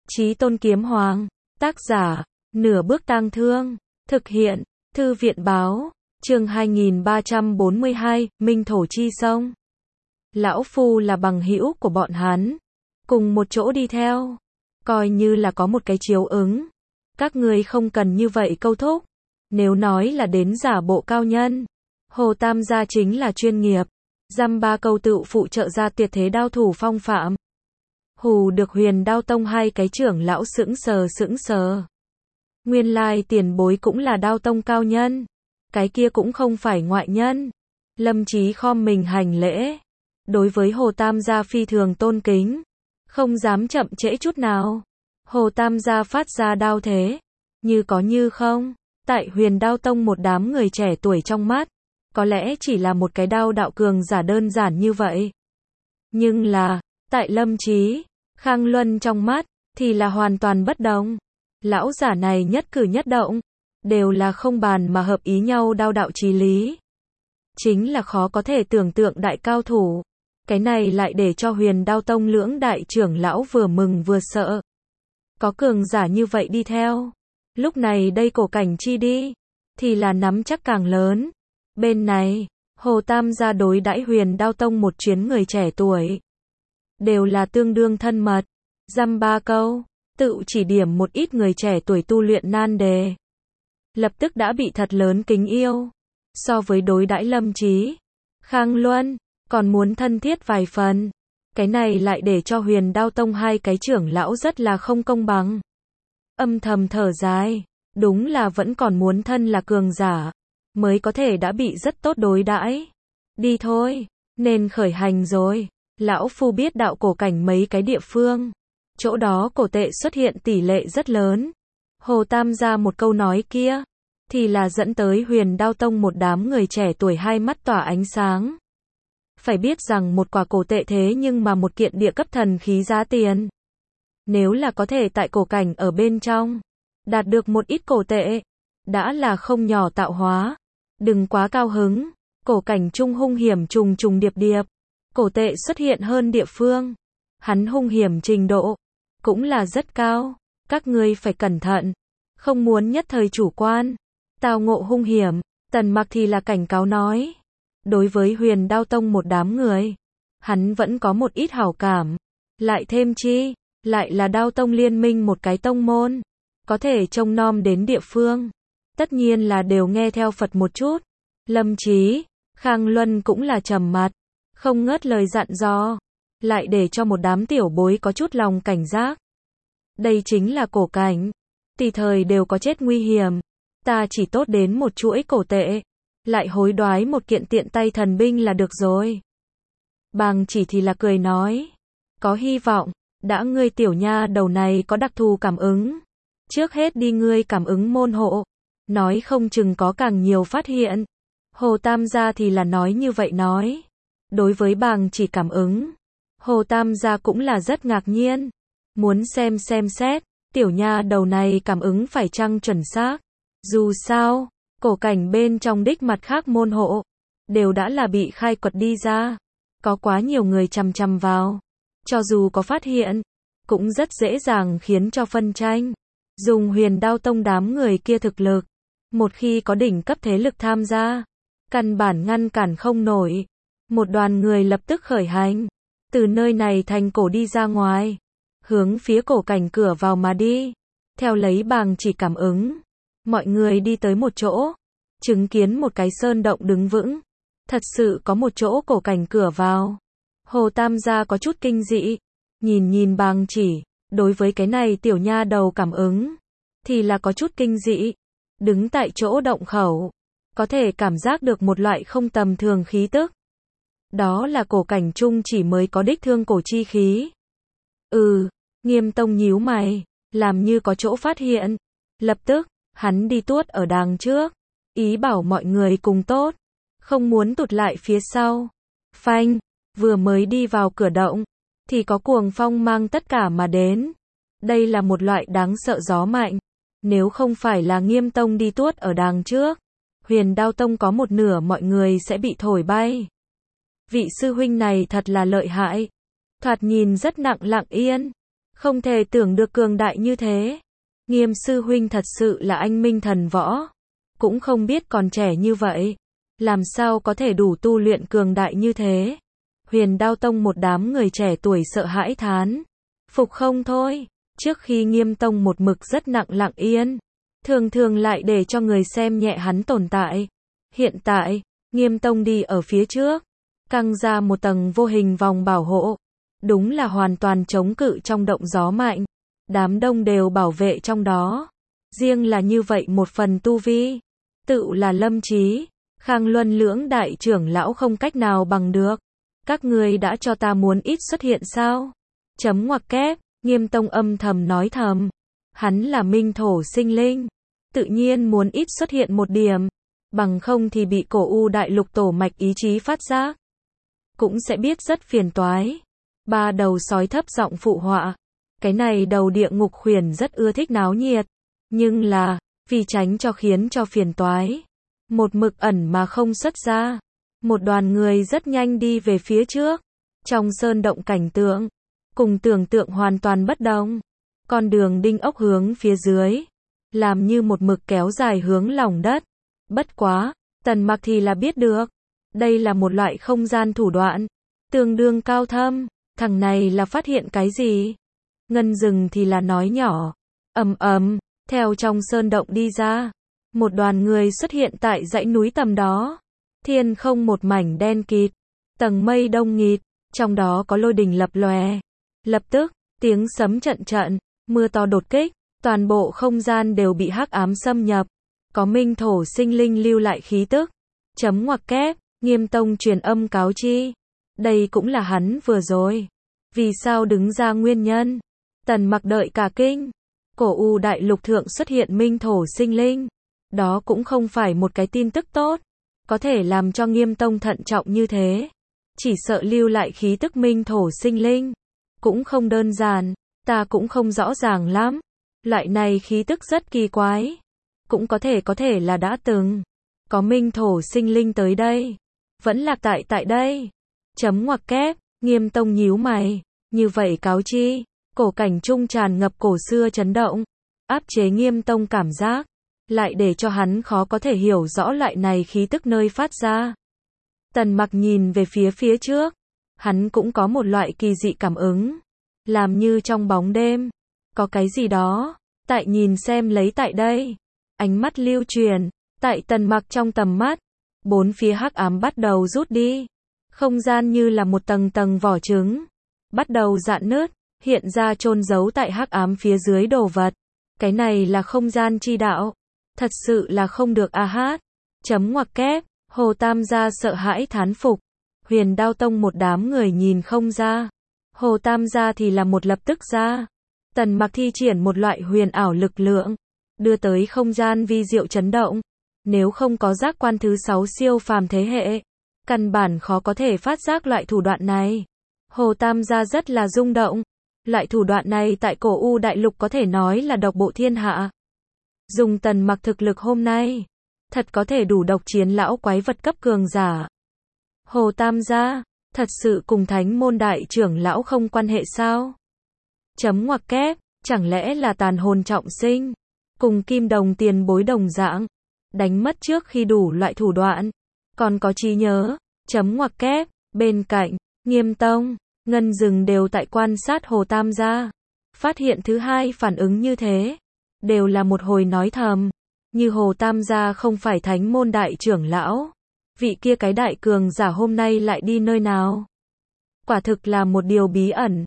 Chí Tôn Kiếm Hoàng, tác giả, Nửa Bước Tang Thương, thực hiện, Thư viện báo, chương 2342, Minh Thổ Chi Sông. Lão Phu là bằng hữu của bọn hắn, cùng một chỗ đi theo, coi như là có một cái chiếu ứng. Các ngươi không cần như vậy câu thúc, nếu nói là đến giả bộ cao nhân, Hồ Tam gia chính là chuyên nghiệp, dăm ba câu tự phụ trợ ra tuyệt thế đao thủ phong phạm. Hù được Huyền Đao Tông hai cái trưởng lão sững sờ. Nguyên lai tiền bối cũng là Đao Tông cao nhân, cái kia cũng không phải ngoại nhân. Lâm Chí khom mình hành lễ, đối với Hồ Tam gia phi thường tôn kính, không dám chậm trễ chút nào. Hồ Tam gia phát ra đao thế, như có như không, tại Huyền Đao Tông một đám người trẻ tuổi trong mắt, có lẽ chỉ là một cái đao đạo cường giả đơn giản như vậy. Nhưng là, tại Lâm Chí, Khang Luân trong mắt, thì là hoàn toàn bất đồng. Lão giả này nhất cử nhất động, đều là không bàn mà hợp ý nhau đao đạo chí lý. Chính là khó có thể tưởng tượng đại cao thủ. Cái này lại để cho Huyền Đao Tông lưỡng đại trưởng lão vừa mừng vừa sợ. Có cường giả như vậy đi theo. Lúc này đây Cổ Cảnh Chi đi, thì là nắm chắc càng lớn. Bên này, Hồ Tam gia đối đãi Huyền Đao Tông một chuyến người trẻ tuổi, đều là tương đương thân mật, dăm ba câu, tự chỉ điểm một ít người trẻ tuổi tu luyện nan đề. Lập tức đã bị thật lớn kính yêu. So với đối đãi Lâm Chí, Khang Luân, còn muốn thân thiết vài phần. Cái này lại để cho Huyền Đao Tông hai cái trưởng lão rất là không công bằng. Âm thầm thở dài, đúng là vẫn còn muốn thân là cường giả, mới có thể đã bị rất tốt đối đãi. Đi thôi, nên khởi hành rồi. Lão Phu biết đạo cổ cảnh mấy cái địa phương, chỗ đó cổ tệ xuất hiện tỷ lệ rất lớn. Hồ Tam gia một câu nói kia, thì là dẫn tới Huyền Đao Tông một đám người trẻ tuổi hai mắt tỏa ánh sáng. Phải biết rằng một quả cổ tệ thế nhưng mà một kiện địa cấp thần khí giá tiền. Nếu là có thể tại cổ cảnh ở bên trong, đạt được một ít cổ tệ, đã là không nhỏ tạo hóa. Đừng quá cao hứng, cổ cảnh trung hung hiểm trùng trùng điệp điệp. Cổ tệ xuất hiện hơn địa phương, hắn hung hiểm trình độ cũng là rất cao, các ngươi phải cẩn thận, không muốn nhất thời chủ quan, tao ngộ hung hiểm. Tần Mặc thì là cảnh cáo nói, đối với Huyền Đao Tông một đám người, hắn vẫn có một ít hảo cảm, lại thêm chi, lại là Đao Tông liên minh một cái tông môn, có thể trông nom đến địa phương, tất nhiên là đều nghe theo Phật một chút. Lâm Chí, Khang Luân cũng là trầm mặt, không ngớt lời dặn dò, lại để cho một đám tiểu bối có chút lòng cảnh giác. Đây chính là cổ cảnh, tùy thời đều có chết nguy hiểm, ta chỉ tốt đến một chuỗi cổ tệ, lại hối đoái một kiện tiện tay thần binh là được rồi. Bàng Chỉ thì là cười nói, có hy vọng, đã ngươi tiểu nha đầu này có đặc thù cảm ứng, trước hết đi ngươi cảm ứng môn hộ, nói không chừng có càng nhiều phát hiện. Hồ Tam gia thì là nói như vậy nói. Đối với Bàng Chỉ cảm ứng, Hồ Tam gia cũng là rất ngạc nhiên, muốn xem xét, tiểu nha đầu này cảm ứng phải chăng chuẩn xác. Dù sao, cổ cảnh bên trong đích mặt khác môn hộ, đều đã là bị khai quật đi ra, có quá nhiều người chằm chằm vào, cho dù có phát hiện, cũng rất dễ dàng khiến cho phân tranh. Dùng Huyền Đao Tông đám người kia thực lực, một khi có đỉnh cấp thế lực tham gia, căn bản ngăn cản không nổi. Một đoàn người lập tức khởi hành, từ nơi này thành cổ đi ra ngoài, hướng phía cổ cảnh cửa vào mà đi. Theo lấy Bàng Chỉ cảm ứng, mọi người đi tới một chỗ, chứng kiến một cái sơn động đứng vững, thật sự có một chỗ cổ cảnh cửa vào. Hồ Tam gia có chút kinh dị, nhìn Bàng Chỉ, đối với cái này tiểu nha đầu cảm ứng, thì là có chút kinh dị. Đứng tại chỗ động khẩu, có thể cảm giác được một loại không tầm thường khí tức. Đó là cổ cảnh trung chỉ mới có đích thương cổ chi khí. Nghiêm Tông nhíu mày, làm như có chỗ phát hiện. Lập tức, hắn đi tuốt ở đằng trước, ý bảo mọi người cùng tốt, không muốn tụt lại phía sau. Phanh, vừa mới đi vào cửa động, thì có cuồng phong mang tất cả mà đến. Đây là một loại đáng sợ gió mạnh. Nếu không phải là Nghiêm Tông đi tuốt ở đằng trước, Huyền Đao Tông có một nửa mọi người sẽ bị thổi bay. Vị sư huynh này thật là lợi hại, thoạt nhìn rất nặng lặng yên, Không thể tưởng được cường đại như thế. Nghiêm sư huynh thật sự là anh minh thần võ. Cũng không biết còn trẻ như vậy. Làm sao có thể đủ tu luyện cường đại như thế. Huyền Đao Tông một đám người trẻ tuổi sợ hãi thán. Phục không thôi. Trước khi Nghiêm Tông một mực rất lặng yên. Thường thường lại để cho người xem nhẹ hắn tồn tại. Hiện tại, Nghiêm Tông đi ở phía trước. Căng ra một tầng vô hình vòng bảo hộ. Đúng là hoàn toàn chống cự trong động gió mạnh. Đám đông đều bảo vệ trong đó. Riêng là như vậy một phần tu vi. Tự là Lâm Chí, Khang Luân lưỡng đại trưởng lão không cách nào bằng được. Các ngươi đã cho ta muốn ít xuất hiện sao? Chấm ngoặc kép, Nghiêm Tông âm thầm nói thầm. Hắn là minh thổ sinh linh. Tự nhiên muốn ít xuất hiện một điểm. Bằng không thì bị cổ u đại lục tổ mạch ý chí phát giác. Cũng sẽ biết rất phiền toái. Ba đầu sói thấp giọng phụ họa. Cái này đầu địa ngục khuyển rất ưa thích náo nhiệt. Nhưng là, vì tránh cho khiến cho phiền toái. Một mực ẩn mà không xuất ra. Một đoàn người rất nhanh đi về phía trước. Trong sơn động cảnh tượng. Cùng tưởng tượng hoàn toàn bất đồng. Con đường đinh ốc hướng phía dưới. Làm như một mực kéo dài hướng lòng đất. Bất quá, Tần Mặc thì là biết được. Đây là một loại không gian thủ đoạn. Tương đương cao thâm. Thằng này là phát hiện cái gì? Ngân Dừng thì là nói nhỏ. Theo trong sơn động đi ra. Một đoàn người xuất hiện tại dãy núi tầm đó. Thiên không một mảnh đen kịt. Tầng mây đông nghịt. Trong đó có lôi đình lập lòe. Lập tức, tiếng sấm trận trận. Mưa to đột kích. Toàn bộ không gian đều bị hắc ám xâm nhập. Có minh thổ sinh linh lưu lại khí tức. Chấm ngoặc kép, Nghiêm Tông truyền âm cáo chi. Đây cũng là hắn vừa rồi. Vì sao đứng ra nguyên nhân? Tần Mặc đợi cả kinh. Cổ u đại lục thượng xuất hiện minh thổ sinh linh. Đó cũng không phải một cái tin tức tốt. Có thể làm cho Nghiêm Tông thận trọng như thế. Chỉ sợ lưu lại khí tức minh thổ sinh linh. Cũng không đơn giản. Ta cũng không rõ ràng lắm. Loại này khí tức rất kỳ quái. Cũng có thể là đã từng. Có minh thổ sinh linh tới đây. Vẫn lạc tại đây. Chấm ngoặc kép, Nghiêm Tông nhíu mày. Như vậy cáo chi. Cổ cảnh trung tràn ngập cổ xưa chấn động. Áp chế Nghiêm Tông cảm giác. Lại để cho hắn khó có thể hiểu rõ loại này khí tức nơi phát ra. Tần Mặc nhìn về phía trước. Hắn cũng có một loại kỳ dị cảm ứng. Làm như trong bóng đêm. Có cái gì đó. Tại nhìn xem lấy tại đây. Ánh mắt lưu truyền. Tại Tần Mặc trong tầm mắt. Bốn phía hắc ám bắt đầu rút đi. Không gian như là một tầng tầng vỏ trứng. Bắt đầu rạn nứt. Hiện ra chôn giấu tại hắc ám phía dưới đồ vật. Cái này là không gian chi đạo. Thật sự là không được a hát. Chấm ngoặc kép. Hồ Tam gia sợ hãi thán phục. Huyền Đao Tông một đám người nhìn không ra. Hồ Tam gia thì là một lập tức ra. Tần Mặc thi triển một loại huyền ảo lực lượng. Đưa tới không gian vi diệu chấn động. Nếu không có giác quan thứ 6 siêu phàm thế hệ. Căn bản khó có thể phát giác loại thủ đoạn này. Hồ Tam gia rất là rung động. Loại thủ đoạn này tại cổ u đại lục có thể nói là độc bộ thiên hạ. Dùng Tần Mặc thực lực hôm nay. Thật có thể đủ độc chiến lão quái vật cấp cường giả. Hồ Tam gia, thật sự cùng thánh môn đại trưởng lão không quan hệ sao? Chấm ngoặc kép, chẳng lẽ là tàn hồn trọng sinh? Cùng Kim Đồng tiền bối đồng dạng. Đánh mất trước khi đủ loại thủ đoạn. Còn có trí nhớ. Chấm ngoặc kép, bên cạnh, Nghiêm Tông, Ngân Dừng đều tại quan sát Hồ Tam gia. Phát hiện thứ hai phản ứng như thế. Đều là một hồi nói thầm. Như Hồ Tam gia không phải thánh môn đại trưởng lão. Vị kia cái đại cường giả hôm nay lại đi nơi nào? Quả thực là một điều bí ẩn.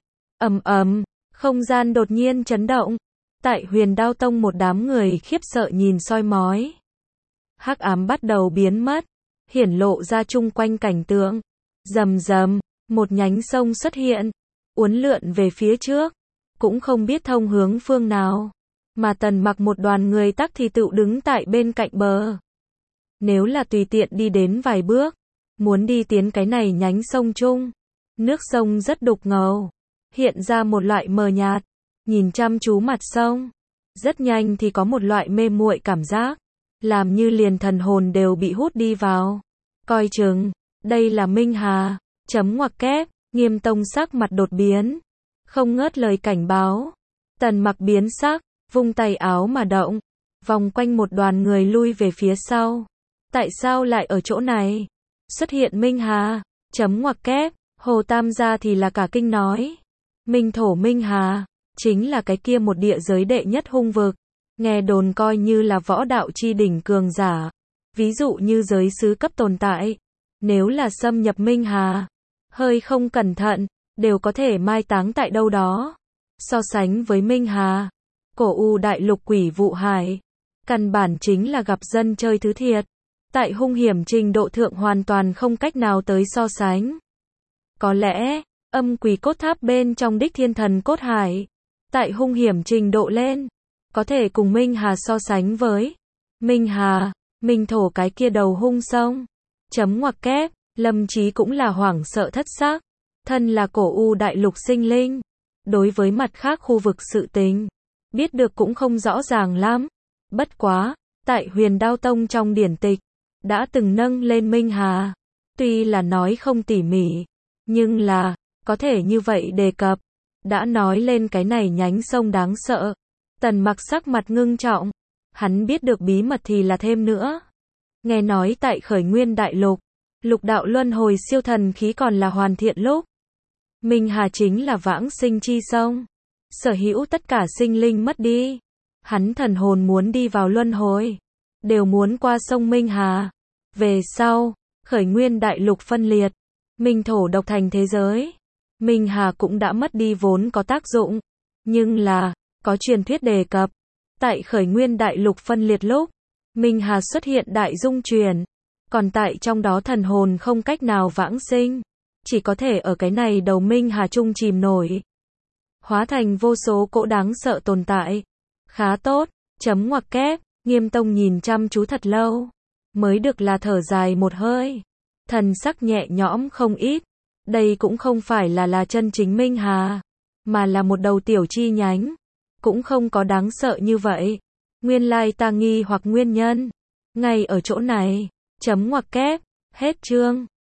Không gian đột nhiên chấn động. Tại Huyền Đao Tông một đám người khiếp sợ nhìn soi mói. Hắc ám bắt đầu biến mất. Hiển lộ ra chung quanh cảnh tượng. Rầm rầm, một nhánh sông xuất hiện. Uốn lượn về phía trước. Cũng không biết thông hướng phương nào. Mà Tần Mặc một đoàn người tắc thì tự đứng tại bên cạnh bờ. Nếu là tùy tiện đi đến vài bước. Muốn đi tiến cái này nhánh sông chung. Nước sông rất đục ngầu. Hiện ra một loại mờ nhạt. Nhìn chăm chú mặt sông. Rất nhanh thì có một loại mê muội cảm giác. Làm như liền thần hồn đều bị hút đi vào. Coi chừng. Đây là Minh Hà. Chấm ngoặc kép. Nghiêm Tông sắc mặt đột biến. không ngớt lời cảnh báo. Tần Mặc biến sắc, vung tay áo mà động, vòng quanh một đoàn người lui về phía sau. Tại sao lại ở chỗ này? Xuất hiện Minh Hà, chấm ngoặc kép, Hồ Tam gia thì là cả kinh nói. Minh thổ Minh Hà, chính là cái kia một địa giới đệ nhất hung vực. Nghe đồn coi như là võ đạo chi đỉnh cường giả. Ví dụ như giới sứ cấp tồn tại. Nếu là xâm nhập Minh Hà, hơi không cẩn thận, đều có thể mai táng tại đâu đó. So sánh với Minh Hà, Cổ U đại lục Quỷ Vụ Hải, căn bản chính là gặp dân chơi thứ thiệt. Tại hung hiểm trình độ thượng hoàn toàn không cách nào tới so sánh. Có lẽ, âm quỷ cốt tháp bên trong đích thiên thần cốt hải, tại hung hiểm trình độ lên, có thể cùng Minh Hà so sánh với. Minh Hà, Minh thổ cái kia đầu hung sông. Chấm ngoặc kép, Lâm Chí cũng là hoảng sợ thất xác. Thân là Cổ U đại lục sinh linh. Đối với mặt khác khu vực sự tình, biết được cũng không rõ ràng lắm. Bất quá, tại Huyền Đao Tông trong điển tịch, đã từng nâng lên Minh Hà. Tuy là nói không tỉ mỉ, nhưng là, có thể như vậy đề cập. Đã nói lên cái này nhánh sông đáng sợ. Tần Mặc sắc mặt ngưng trọng. Hắn biết được bí mật thì là thêm nữa. Nghe nói tại Khởi Nguyên đại lục, lục đạo luân hồi siêu thần khí còn là hoàn thiện lúc. Minh Hà chính là vãng sinh chi sông. Sở hữu tất cả sinh linh mất đi. Hắn thần hồn muốn đi vào luân hồi, đều muốn qua sông Minh Hà. Về sau, Khởi Nguyên đại lục phân liệt, Minh thổ độc thành thế giới. Minh Hà cũng đã mất đi vốn có tác dụng. Nhưng là, có truyền thuyết đề cập, tại Khởi Nguyên đại lục phân liệt lúc, Minh Hà xuất hiện đại dung chuyển. Còn tại trong đó thần hồn không cách nào vãng sinh, chỉ có thể ở cái này đầu Minh Hà chung chìm nổi, hóa thành vô số cỗ đáng sợ tồn tại. Khá tốt, chấm ngoặc kép, Nghiêm Tông nhìn chăm chú thật lâu, mới được là thở dài một hơi. Thần sắc nhẹ nhõm không ít. Đây cũng không phải là chân chính Minh Hà, mà là một đầu tiểu chi nhánh. Cũng không có đáng sợ như vậy. Nguyên lai ta nghi hoặc nguyên nhân ngay ở chỗ này. Chấm ngoặc kép, hết chương.